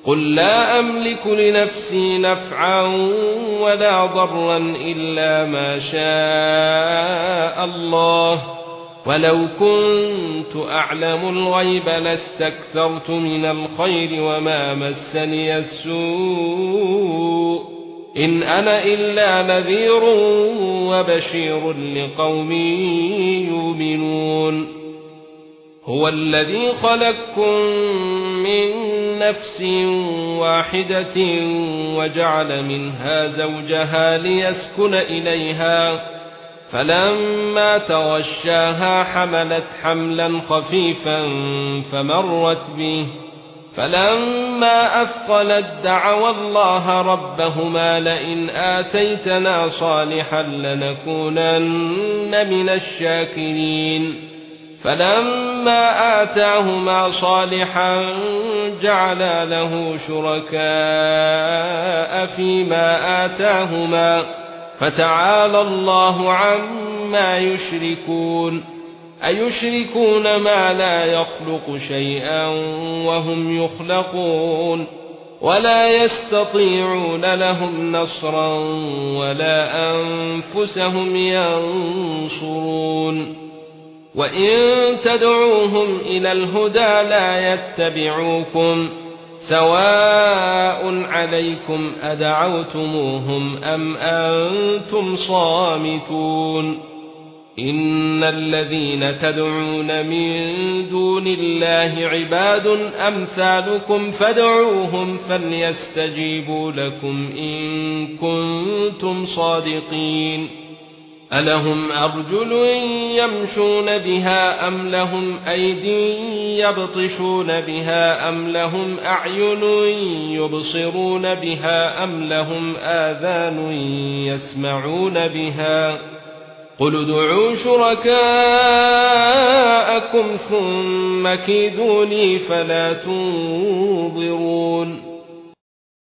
قل لا أملك لنفسي نفعا ولا ضرا إلا ما شاء الله، ولو كنت أعلم الغيب لاستكثرت من الخير وما مسني السوء، إن أنا إلا نذير وبشير لقوم يؤمنون. هو الذي خلقكم من نفس واحدة وجعل منها زوجها ليسكن إليها، فلما تغشاها حملت حملا خفيفا فمرت به، فلما أثقلت دعوا الله ربهما لئن آتيتنا صالحا لنكونن من الشاكرين، فلما آتاهما صالحا جعلا له شركاء فيما آتاهما، فتعالى الله عما يشركون. أيشركون ما لا يخلق شيئا وهم يخلقون، ولا يستطيعون لهم نصرا ولا أنفسهم ينصرون. وإن تدعوهم إلى الهدى لا يتبعوكم، سواء عليكم أدعوتموهم أم أنتم صامتون. إن الذين تدعون من دون الله عباد أمثالكم فادعوهم فليستجيبوا لكم إن كنتم صادقين. ألهم أرجل يمشون بها أم لهم أيد يبطشون بها أم لهم أعين يبصرون بها أم لهم آذان يسمعون بها؟ قل ادعوا شركاءكم ثم كيدوني فلا تنظرون.